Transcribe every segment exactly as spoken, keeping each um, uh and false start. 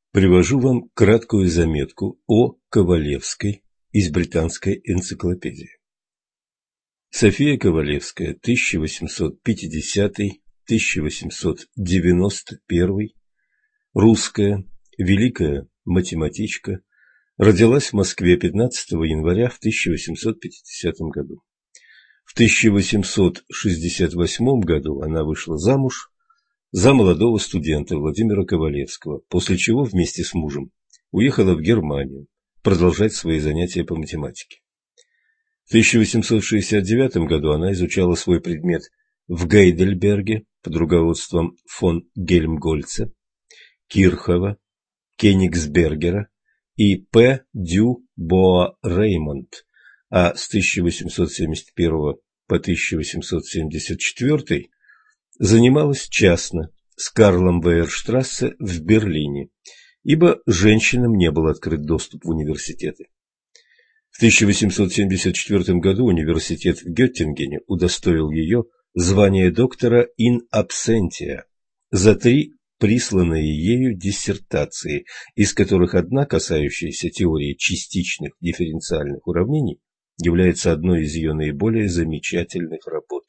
Привожу вам краткую заметку о Ковалевской из британской энциклопедии. София Ковалевская, тысяча восемьсот пятидесятый — тысяча восемьсот девяносто первый, русская, великая математичка, родилась в Москве пятнадцатого января в тысяча восемьсот пятидесятом году. В тысяча восемьсот шестьдесят восьмом году она вышла замуж за молодого студента Владимира Ковалевского, после чего вместе с мужем уехала в Германию продолжать свои занятия по математике. В тысяча восемьсот шестьдесят девятом году она изучала свой предмет в Гейдельберге под руководством фон Гельмгольца, Кирхова, Кенигсбергера и П. Дю Боа-Реймонд, а с тысяча восемьсот семьдесят первого по тысяча восемьсот семьдесят четвёртый занималась частно с Карлом Вейерштрассе в Берлине, ибо женщинам не был открыт доступ в университеты. В тысяча восемьсот семьдесят четвёртом году университет в Геттингене удостоил ее звания доктора in absentia за три присланные ею диссертации, из которых одна, касающаяся теории частичных дифференциальных уравнений, является одной из ее наиболее замечательных работ.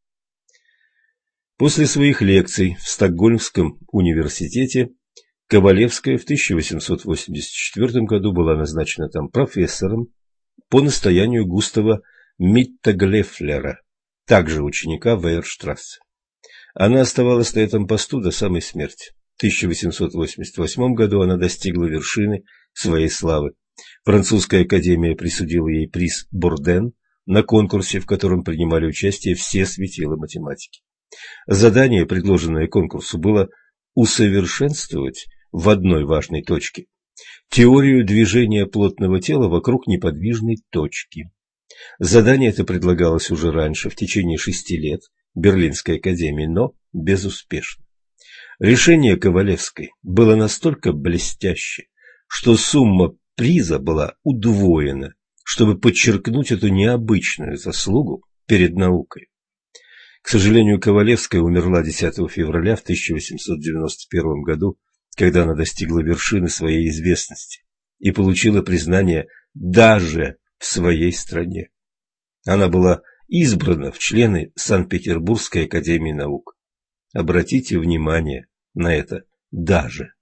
После своих лекций в Стокгольмском университете Ковалевская в тысяча восемьсот восемьдесят четвёртом году была назначена там профессором по настоянию Густава Миттаглефлера, также ученика Вейерштрассе. Она оставалась на этом посту до самой смерти. В тысяча восемьсот восемьдесят восьмом году она достигла вершины своей славы. Французская академия присудила ей приз Борден на конкурсе, в котором принимали участие все светила математики. Задание, предложенное конкурсу, было усовершенствовать в одной важной точке теорию движения плотного тела вокруг неподвижной точки. Задание это предлагалось уже раньше, в течение шести лет, Берлинской академии, но безуспешно. Решение Ковалевской было настолько блестяще, что сумма приза была удвоена, чтобы подчеркнуть эту необычную заслугу перед наукой. К сожалению, Ковалевская умерла десятого февраля в тысяча восемьсот девяносто первом году, когда она достигла вершины своей известности и получила признание даже в своей стране. Она была избрана в члены Санкт-Петербургской академии наук. Обратите внимание на это «даже».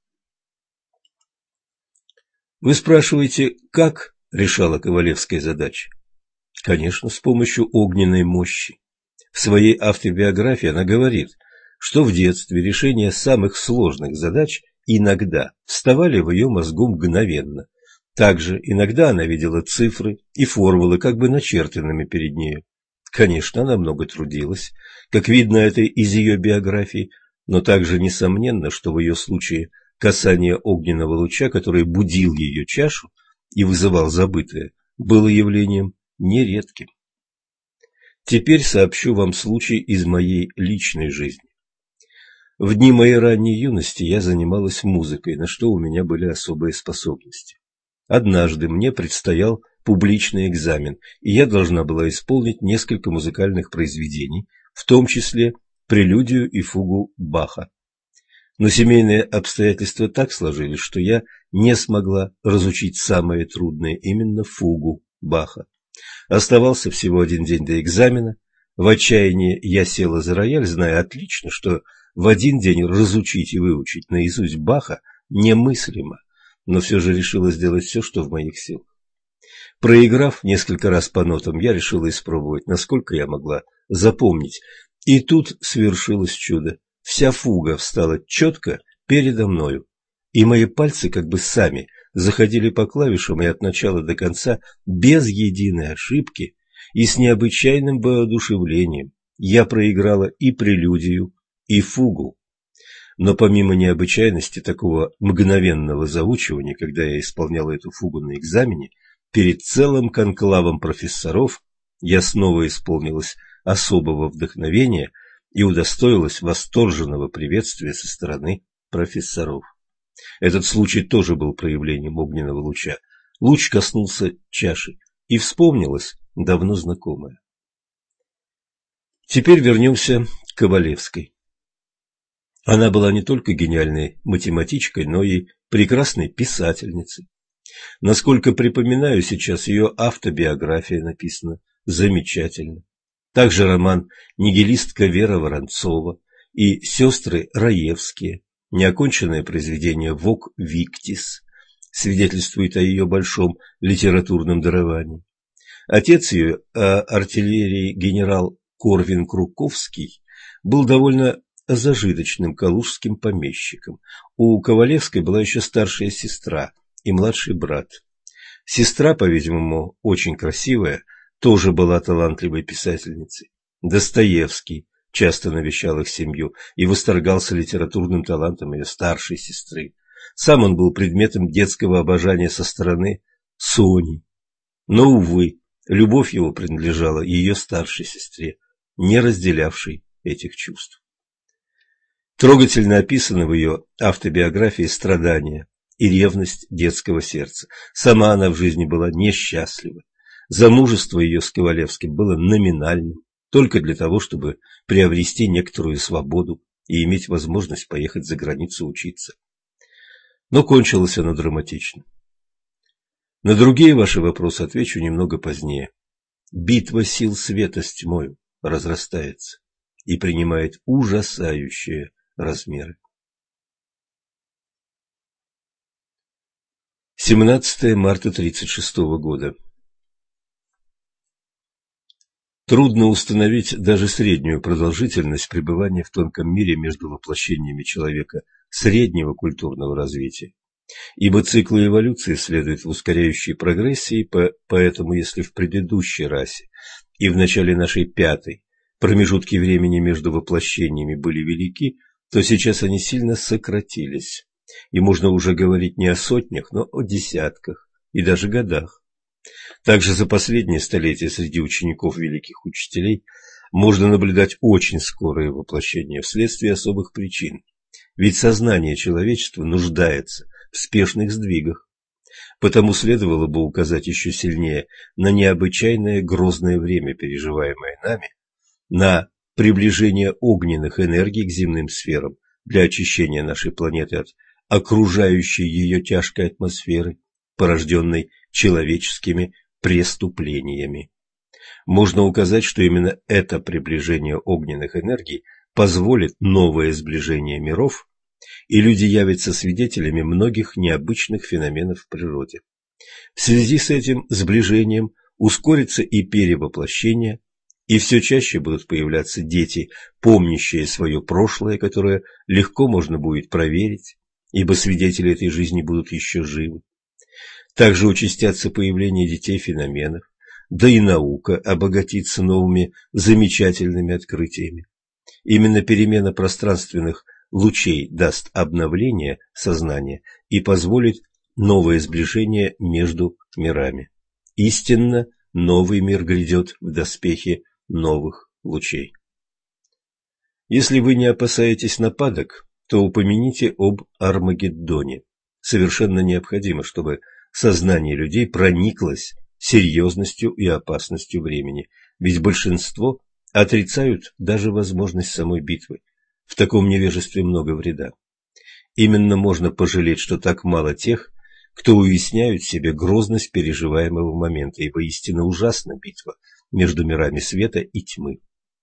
Вы спрашиваете, как решала Ковалевская задачи? Конечно, с помощью огненной мощи. В своей автобиографии она говорит, что в детстве решения самых сложных задач иногда вставали в ее мозгу мгновенно. Также иногда она видела цифры и формулы, как бы начертанными перед нею. Конечно, она много трудилась, как видно это из ее биографии, но также несомненно, что в ее случае касание огненного луча, который будил ее чашу и вызывал забытое, было явлением нередким. Теперь сообщу вам случай из моей личной жизни. В дни моей ранней юности я занималась музыкой, на что у меня были особые способности. Однажды мне предстоял публичный экзамен, и я должна была исполнить несколько музыкальных произведений, в том числе прелюдию и фугу Баха. Но семейные обстоятельства так сложились, что я не смогла разучить самое трудное, именно фугу Баха. Оставался всего один день до экзамена. В отчаянии я села за рояль, зная отлично, что в один день разучить и выучить наизусть Баха немыслимо, но все же решила сделать все, что в моих силах. Проиграв несколько раз по нотам, я решила испробовать, насколько я могла запомнить. И тут свершилось чудо. Вся фуга встала четко передо мною, и мои пальцы как бы сами заходили по клавишам, и от начала до конца, без единой ошибки и с необычайным воодушевлением, я проиграла и прелюдию, и фугу. Но помимо необычайности такого мгновенного заучивания, когда я исполняла эту фугу на экзамене, перед целым конклавом профессоров я снова исполнилась особого вдохновения и удостоилась восторженного приветствия со стороны профессоров. Этот случай тоже был проявлением огненного луча. Луч коснулся чаши, и вспомнилось давно знакомое. Теперь вернемся к Ковалевской. Она была не только гениальной математичкой, но и прекрасной писательницей. Насколько припоминаю, сейчас ее автобиография написана замечательно. Также роман «Нигилистка» Вера Воронцова и «Сестры Раевские», неоконченное произведение «Вок Виктис», свидетельствует о ее большом литературном даровании. Отец ее, артиллерии генерал Корвин Круковский, был довольно зажиточным калужским помещиком. У Ковалевской была еще старшая сестра и младший брат. Сестра, по-видимому, очень красивая, тоже была талантливой писательницей. Достоевский часто навещал их семью и восторгался литературным талантом ее старшей сестры. Сам он был предметом детского обожания со стороны Сони. Но, увы, любовь его принадлежала ее старшей сестре, не разделявшей этих чувств. Трогательно описаны в ее автобиографии страдания и ревность детского сердца. Сама она в жизни была несчастлива. Замужество ее с Ковалевским было номинальным, только для того, чтобы приобрести некоторую свободу и иметь возможность поехать за границу учиться. Но кончилось оно драматично. На другие ваши вопросы отвечу немного позднее. Битва сил света с тьмою разрастается и принимает ужасающие размеры. семнадцатое марта тридцать шестого года. Трудно установить даже среднюю продолжительность пребывания в тонком мире между воплощениями человека среднего культурного развития, ибо циклы эволюции следуют в ускоряющей прогрессии, поэтому если в предыдущей расе и в начале нашей пятой промежутки времени между воплощениями были велики, то сейчас они сильно сократились, и можно уже говорить не о сотнях, но о десятках и даже годах. Также за последние столетия среди учеников великих учителей можно наблюдать очень скорые воплощения вследствие особых причин, ведь сознание человечества нуждается в спешных сдвигах. Потому следовало бы указать еще сильнее на необычайное грозное время, переживаемое нами, на приближение огненных энергий к земным сферам для очищения нашей планеты от окружающей ее тяжкой атмосферы, порожденной человеческими преступлениями. Можно указать, что именно это приближение огненных энергий позволит новое сближение миров, и люди явятся свидетелями многих необычных феноменов в природе. В связи с этим сближением ускорится и перевоплощение, и все чаще будут появляться дети, помнящие свое прошлое, которое легко можно будет проверить, ибо свидетели этой жизни будут еще живы. Также участятся появление детей-феноменов, да и наука обогатится новыми замечательными открытиями. Именно перемена пространственных лучей даст обновление сознания и позволит новое сближение между мирами. Истинно, новый мир грядет в доспехе новых лучей. Если вы не опасаетесь нападок, то упомяните об Армагеддоне. Совершенно необходимо, чтобы сознание людей прониклось серьезностью и опасностью времени, ведь большинство отрицают даже возможность самой битвы. В таком невежестве много вреда. Именно можно пожалеть, что так мало тех, кто уясняют себе грозность переживаемого момента, ибо истинно ужасна битва между мирами света и тьмы.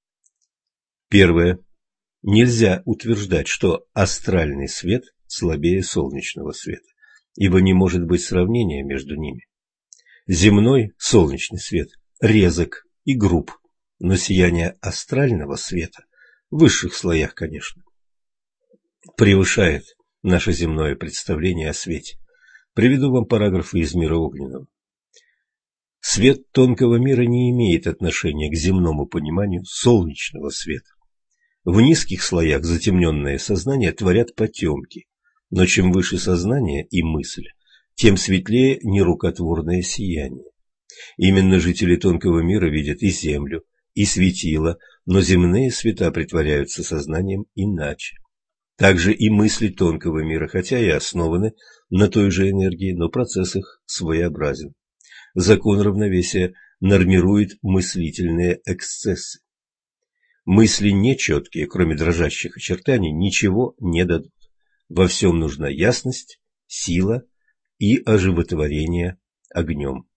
Первое. Нельзя утверждать, что астральный свет слабее солнечного света, ибо не может быть сравнения между ними. Земной солнечный свет резок и груб, но сияние астрального света, в высших слоях, конечно, превышает наше земное представление о свете. Приведу вам параграфы из мира огненного. Свет тонкого мира не имеет отношения к земному пониманию солнечного света. В низких слоях затемненное сознание творят потемки, но чем выше сознание и мысль, тем светлее нерукотворное сияние. Именно жители тонкого мира видят и землю, и светило, но земные света притворяются сознанием иначе. Также и мысли тонкого мира, хотя и основаны на той же энергии, но процесс их своеобразен. Закон равновесия нормирует мыслительные эксцессы. Мысли нечеткие, кроме дрожащих очертаний, ничего не дадут. Во всем нужна ясность сила и оживотворение огнем.